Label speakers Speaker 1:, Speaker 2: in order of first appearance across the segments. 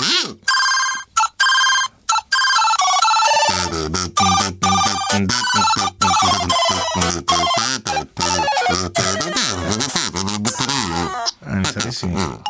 Speaker 1: Mi sa di sì.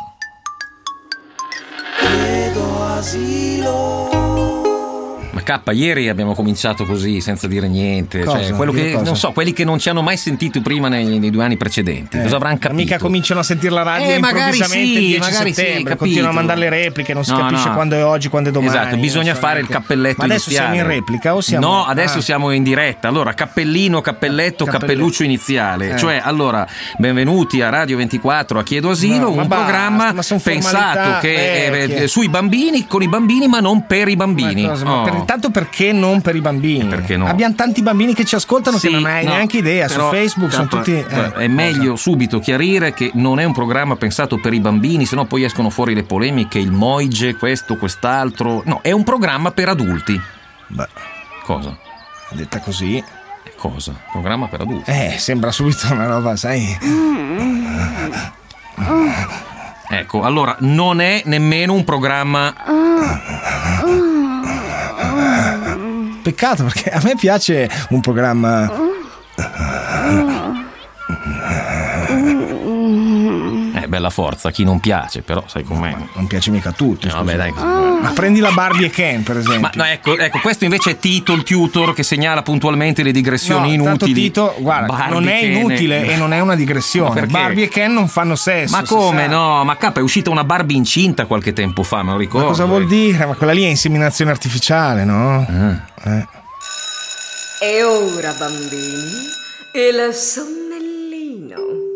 Speaker 2: Chiedo asilo.
Speaker 3: Ma K, ieri abbiamo cominciato così senza dire niente.
Speaker 1: Cosa?
Speaker 3: Cioè, quello che
Speaker 1: Cosa?
Speaker 3: non so, quelli che non ci hanno mai sentito prima nei 2 anni precedenti. Cosa avranno capito?
Speaker 1: Mica cominciano a sentire la radio
Speaker 3: magari
Speaker 1: improvvisamente
Speaker 3: sì,
Speaker 1: il 10
Speaker 3: magari
Speaker 1: settembre,
Speaker 3: sì,
Speaker 1: continuano a
Speaker 3: capito.
Speaker 1: mandare le repliche, non si
Speaker 3: No,
Speaker 1: capisce
Speaker 3: no.
Speaker 1: quando è oggi, quando è domani.
Speaker 3: Esatto, bisogna
Speaker 1: non so
Speaker 3: fare il
Speaker 1: neanche.
Speaker 3: cappelletto
Speaker 1: Ma adesso
Speaker 3: iniziale.
Speaker 1: siamo in replica o siamo...
Speaker 3: No, adesso siamo in diretta. Allora, cappellino, cappelletto, cappelluccio iniziale. Cioè, allora, benvenuti a Radio 24 a Chiedo Asilo,
Speaker 1: No, ma
Speaker 3: un
Speaker 1: basta,
Speaker 3: programma
Speaker 1: ma son
Speaker 3: pensato
Speaker 1: formalità
Speaker 3: che
Speaker 1: vecchie.
Speaker 3: sui bambini, con i bambini, ma non per i bambini.
Speaker 1: Tanto perché non per i bambini?
Speaker 3: Perché no?
Speaker 1: Abbiamo tanti bambini che ci ascoltano che non hai neanche idea.
Speaker 3: Però,
Speaker 1: Su Facebook sono tutti...
Speaker 3: è meglio subito chiarire che non è un programma pensato per i bambini, sennò poi escono fuori le polemiche, il Moige, questo, quest'altro. No, è un programma per adulti.
Speaker 1: Beh,
Speaker 3: Cosa?
Speaker 1: detta così...
Speaker 3: Cosa? Programma per adulti.
Speaker 1: Sembra subito una roba, sai...
Speaker 3: Ecco, allora non è nemmeno un programma.
Speaker 1: Peccato, perché a me piace un programma...
Speaker 3: Bella forza, a chi non piace, però sai com'è.
Speaker 1: Non piace mica a tutti.
Speaker 3: Vabbè, dai.
Speaker 1: Ma prendi la Barbie e Ken, per esempio.
Speaker 3: Ma no, ecco, questo invece è Tito il tutor che segnala puntualmente le digressioni
Speaker 1: No, tanto
Speaker 3: inutili.
Speaker 1: Tito, guarda,
Speaker 3: Barbie,
Speaker 1: non è
Speaker 3: Ken
Speaker 1: inutile e non è una digressione.
Speaker 3: Ma perché?
Speaker 1: Barbie e Ken non fanno sesso.
Speaker 3: Ma
Speaker 1: si
Speaker 3: come
Speaker 1: sa.
Speaker 3: no? Ma K, è uscita una Barbie incinta qualche tempo fa, me lo ricordo.
Speaker 1: Ma cosa vuol dire? Ma quella lì è inseminazione artificiale, no?
Speaker 2: E ora, bambini, il sonnellino.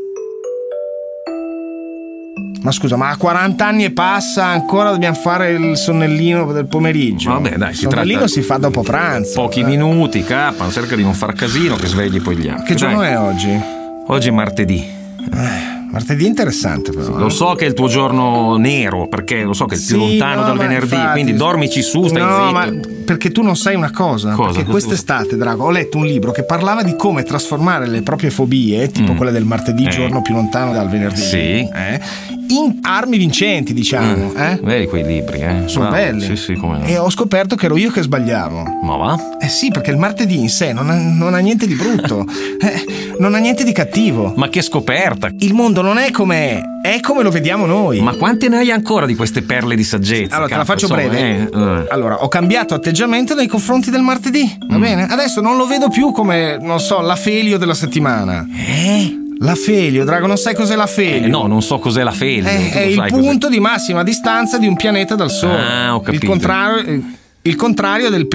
Speaker 1: Ma scusa, ma a 40 anni e passa ancora dobbiamo fare il sonnellino del pomeriggio?
Speaker 3: Vabbè, dai,
Speaker 1: il sonnellino si fa dopo pranzo.
Speaker 3: Pochi minuti, K, cerca di non far casino che svegli poi gli altri.
Speaker 1: Che giorno
Speaker 3: Dai.
Speaker 1: è oggi?
Speaker 3: Oggi è martedì.
Speaker 1: Martedì è interessante però.
Speaker 3: Lo so che è il tuo giorno nero, perché lo so che è il più
Speaker 1: Sì,
Speaker 3: lontano
Speaker 1: no,
Speaker 3: dal
Speaker 1: ma
Speaker 3: venerdì,
Speaker 1: infatti-
Speaker 3: quindi dormici su, stai
Speaker 1: no,
Speaker 3: zitto.
Speaker 1: ma perché tu non sai una cosa.
Speaker 3: Cosa?
Speaker 1: Perché quest'estate, Drago, ho letto un libro che parlava di come trasformare le proprie fobie, tipo quelle del martedì, giorno più lontano dal venerdì,
Speaker 3: Sì.
Speaker 1: in armi vincenti, diciamo.
Speaker 3: Vedi quei libri,
Speaker 1: Sono
Speaker 3: Bravo.
Speaker 1: belli.
Speaker 3: Sì, come no.
Speaker 1: E ho scoperto che ero io che sbagliavo.
Speaker 3: Ma va?
Speaker 1: Eh sì, perché il martedì in sé non ha niente di brutto, non ha niente di cattivo.
Speaker 3: Ma che scoperta!
Speaker 1: Il mondo non è come è come lo vediamo noi.
Speaker 3: Ma quante ne hai ancora di queste perle di saggezza?
Speaker 1: Allora, te la
Speaker 3: Cazzo,
Speaker 1: faccio breve. Allora, ho cambiato atteggiamento nei confronti del martedì, va bene? Adesso non lo vedo più come, non so, l'afelio della settimana. L'afelio, Drago, non sai cos'è l'afelio?
Speaker 3: No, non so cos'è l'afelio. Tu
Speaker 1: È
Speaker 3: lo
Speaker 1: il
Speaker 3: sai
Speaker 1: punto di massima distanza di un pianeta dal Sole.
Speaker 3: Ah, ho capito.
Speaker 1: Il contrario del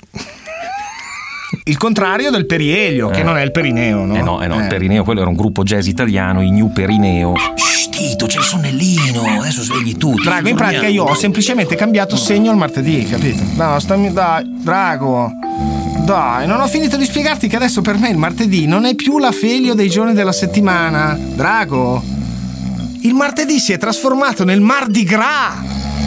Speaker 1: il contrario del perielio, che non è il perineo, no?
Speaker 3: No, il Perineo, quello era un gruppo jazz italiano, i New Perineo. Shh, Tito, c'è il sonnellino, adesso svegli tutti.
Speaker 1: Drago, in pratica io ho semplicemente cambiato segno al martedì, capito? No, dai, Drago. Dai, non ho finito di spiegarti che adesso per me il martedì non è più l'afelio dei giorni della settimana. Drago, il martedì si è trasformato nel Mardi Gras.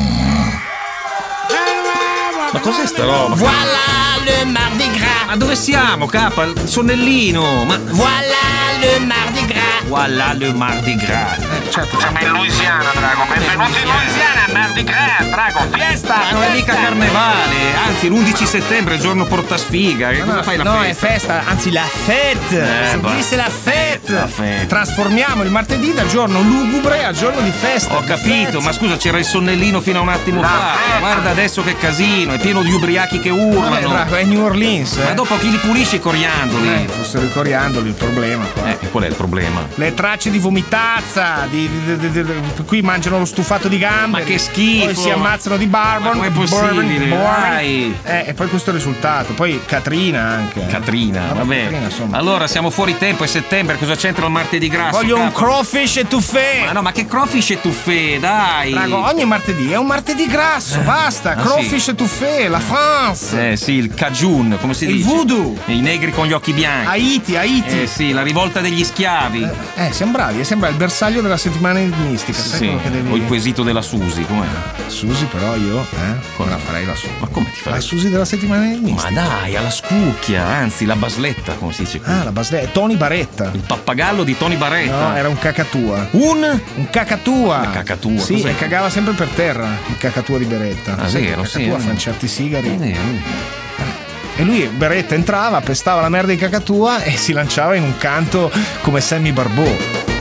Speaker 3: Ma cos'è sta roba?
Speaker 1: Voilà le Mardi Gras.
Speaker 3: Ma dove siamo, capa? Il sonnellino! Ma
Speaker 1: Voilà le Mardi Gras.
Speaker 3: voilà le Mardi Gras!
Speaker 1: Certo,
Speaker 4: Siamo in Louisiana, Drago. Benvenuti in Louisiana, Mardi Gras, Drago, fiesta!
Speaker 3: Ma non è mica carnevale, anzi l'11 settembre è il giorno portasfiga. Che cosa fai la
Speaker 1: no,
Speaker 3: festa?
Speaker 1: è festa, anzi la fête. Sentisse la fête.
Speaker 3: La fête.
Speaker 1: Trasformiamo il martedì da giorno lugubre a giorno di festa.
Speaker 3: Ho capito, ma scusa, c'era il sonnellino fino a un attimo fa. Guarda adesso che casino, è pieno di ubriachi che
Speaker 1: Vabbè,
Speaker 3: urlano.
Speaker 1: Drago, è New Orleans.
Speaker 3: Ma dopo chi li pulisce i coriandoli?
Speaker 1: Fossero i coriandoli il problema qua.
Speaker 3: Qual è il problema?
Speaker 1: Le tracce di vomitazza, qui mangiano lo stufato di gamberi.
Speaker 3: Ma che schifo!
Speaker 1: Poi si ammazzano di bourbon.
Speaker 3: Ma com'è possibile? Dai!
Speaker 1: E poi questo è il risultato. Poi Katrina anche.
Speaker 3: Catrina, vabbè.
Speaker 1: Katrina, insomma.
Speaker 3: Allora siamo fuori tempo, è settembre, cosa c'entra il martedì grasso?
Speaker 1: Voglio un
Speaker 3: capo?
Speaker 1: crawfish e tuffè.
Speaker 3: Ma no, ma che crawfish e tuffè, dai!
Speaker 1: Drago, ogni martedì è un martedì grasso, basta. Crawfish e tuffè, la France.
Speaker 3: Sì, il Cajun, come si
Speaker 1: Il
Speaker 3: dice?
Speaker 1: voodoo.
Speaker 3: I negri con gli occhi bianchi.
Speaker 1: Haiti.
Speaker 3: Sì, la rivolta degli schiavi.
Speaker 1: Siamo bravi, sembra il bersaglio della settimana enigmistica. Sai
Speaker 3: Sì,
Speaker 1: quello che devi...
Speaker 3: o il quesito della Susi, com'è?
Speaker 1: Susi, però io, come la farei la Susi?
Speaker 3: Ma come ti fai?
Speaker 1: La Susi della settimana enigmistica.
Speaker 3: Ma dai, alla scucchia, anzi la basletta, come si dice qui.
Speaker 1: Ah, la Basletta, Tony Baretta.
Speaker 3: Il pappagallo di Tony Baretta.
Speaker 1: No, era un cacatua.
Speaker 3: Un
Speaker 1: cacatua.
Speaker 3: Una cacatua.
Speaker 1: Sì,
Speaker 3: cos'è?
Speaker 1: e cagava sempre per terra, il cacatua di Beretta.
Speaker 3: Ah,
Speaker 1: Sai che
Speaker 3: vero,
Speaker 1: il
Speaker 3: sì.
Speaker 1: cacatua fanno certi sigari.
Speaker 3: È vero.
Speaker 1: E lui, Beretta, entrava, pestava la merda di cacatua e si lanciava in un canto come Sammy Barbò.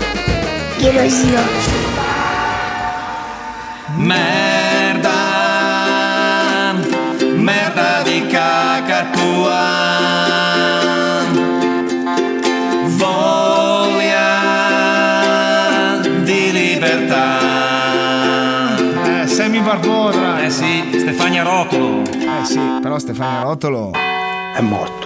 Speaker 3: Merda di cacatua, voglia di libertà.
Speaker 1: Sammy Barbò,
Speaker 3: Sì, Stefania Rotolo.
Speaker 1: sì, però Stefania Rotolo
Speaker 5: È morto.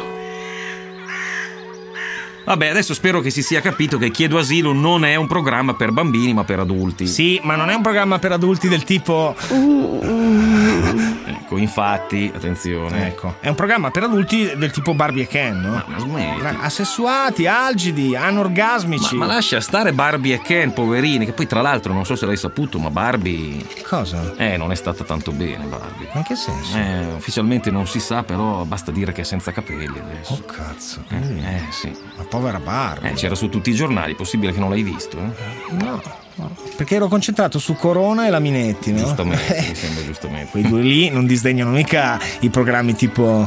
Speaker 3: Vabbè, adesso spero che si sia capito che Chiedo Asilo non è un programma per bambini ma per adulti.
Speaker 1: Sì, ma non è un programma per adulti del tipo...
Speaker 3: Ecco, infatti, attenzione.
Speaker 1: Ecco, è un programma per adulti del tipo Barbie e Ken, no?
Speaker 3: Ma smetti.
Speaker 1: Asessuati, algidi, anorgasmici.
Speaker 3: Ma lascia stare Barbie e Ken, poverini, che poi tra l'altro non so se l'hai saputo, ma Barbie
Speaker 1: Cosa?
Speaker 3: non è stata tanto bene, Barbie.
Speaker 1: Ma in che senso?
Speaker 3: Ufficialmente non si sa, però basta dire che è senza capelli adesso.
Speaker 1: Oh cazzo,
Speaker 3: Sì.
Speaker 1: la povera Barbie.
Speaker 3: C'era su tutti i giornali, possibile che non l'hai visto, eh?
Speaker 1: No, perché ero concentrato su Corona e la Minetti, no?
Speaker 3: Giustamente, mi sembra giustamente.
Speaker 1: Quei due lì non disdegnano mica i programmi tipo...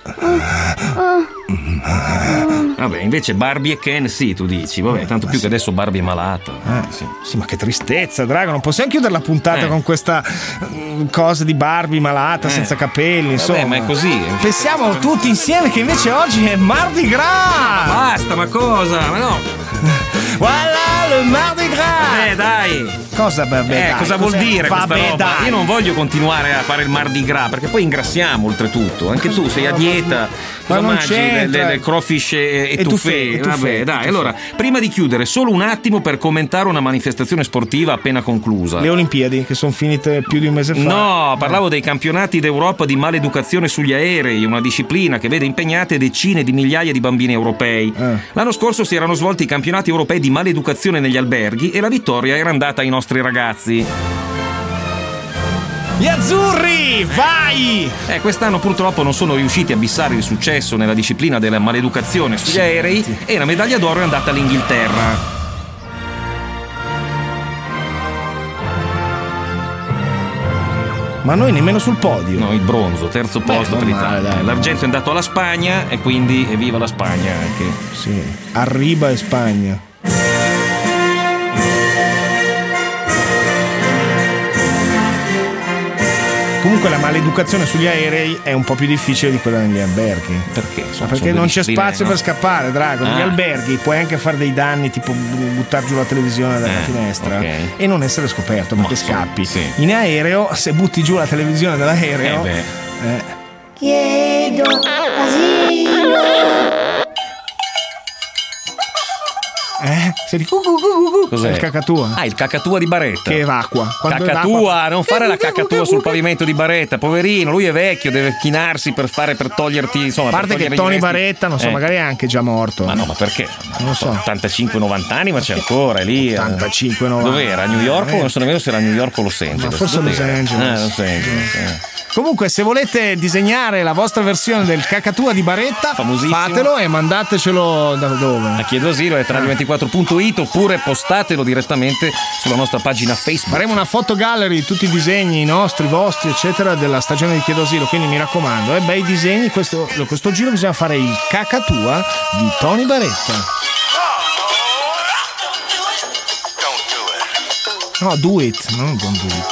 Speaker 3: Vabbè, invece Barbie e Ken sì, tu dici, vabbè, tanto più che adesso Barbie è malata. Sì.
Speaker 1: Sì, ma che tristezza, Drago, non possiamo chiudere la puntata con questa cosa di Barbie malata, senza capelli, insomma.
Speaker 3: Vabbè, ma è così.
Speaker 1: Pensiamo tutti insieme che invece oggi è Mardi Gras!
Speaker 3: Basta, ma cosa? Ma no!
Speaker 1: Voilà le Mardi Gras!
Speaker 3: Dai!
Speaker 1: Cosa dai,
Speaker 3: cosa vuol dire questa
Speaker 1: vabbè,
Speaker 3: roba?
Speaker 1: dai.
Speaker 3: Io non voglio continuare a fare il Mardi Gras perché poi ingrassiamo oltretutto. Anche tu sei a dieta.
Speaker 1: Ma
Speaker 3: Cosa
Speaker 1: non
Speaker 3: mangi?
Speaker 1: c'entra.
Speaker 3: Le crawfish e
Speaker 1: tufè.
Speaker 3: Vabbè, dai. Allora, prima di chiudere, solo un attimo per commentare una manifestazione sportiva appena conclusa.
Speaker 1: Le Olimpiadi che sono finite più di un mese fa.
Speaker 3: No, parlavo dei campionati d'Europa di maleducazione sugli aerei, una disciplina che vede impegnate decine di migliaia di bambini europei. L'anno scorso si erano svolti i campionati europei di maleducazione negli alberghi e la vittoria era andata ai nostri ragazzi.
Speaker 1: Gli azzurri, vai!
Speaker 3: Quest'anno purtroppo non sono riusciti a bissare il successo nella disciplina della maleducazione sugli aerei e la medaglia d'oro è andata all'Inghilterra.
Speaker 1: Ma noi nemmeno sul podio.
Speaker 3: No, il bronzo, terzo posto per
Speaker 1: non male,
Speaker 3: l'Italia.
Speaker 1: dai.
Speaker 3: L'argento è andato alla Spagna e quindi evviva la Spagna anche.
Speaker 1: Sì, arriba in Spagna. Comunque la maleducazione sugli aerei è un po' più difficile di quella negli alberghi.
Speaker 3: Perché?
Speaker 1: Perché non c'è spazio per scappare, Drago. Negli alberghi puoi anche fare dei danni, tipo buttare giù la televisione dalla finestra e non essere scoperto perché scappi.
Speaker 3: sì.
Speaker 1: In aereo, se butti giù la televisione dall'aereo,
Speaker 6: Chiedo asilo.
Speaker 1: senti
Speaker 3: Cos'è?
Speaker 1: è il cacatua
Speaker 3: Il cacatua di Baretta.
Speaker 1: che evacua. Quando
Speaker 3: Cacatua,
Speaker 1: evacua-
Speaker 3: non fare la cacatua sul pavimento di Baretta, poverino, lui è vecchio, deve chinarsi per toglierti, insomma.
Speaker 1: A parte che Tony Baretta, non so, magari è anche già morto.
Speaker 3: Ma no, ma perché?
Speaker 1: Non so.
Speaker 3: 85-90 anni, ma c'è ancora, è lì.
Speaker 1: 85-90.
Speaker 3: Dov'era? A New York? Non so nemmeno se era a New York o Los Angeles.
Speaker 1: Ma forse Los
Speaker 3: Dov'era?
Speaker 1: Angeles.
Speaker 3: Los Angeles.
Speaker 1: Comunque, se volete disegnare la vostra versione del cacatua di Baretta,
Speaker 3: Famosissimo.
Speaker 1: fatelo e mandatecelo da dove?
Speaker 3: A Chiedo Asilo è radio24.it oppure postatelo direttamente sulla nostra pagina Facebook.
Speaker 1: Faremo una foto gallery di tutti i disegni nostri, vostri, eccetera, della stagione di Chiedo Asilo. Quindi mi raccomando, bei disegni. Questo giro bisogna fare il cacatua di Tony Baretta. No, do it, no, don't do it.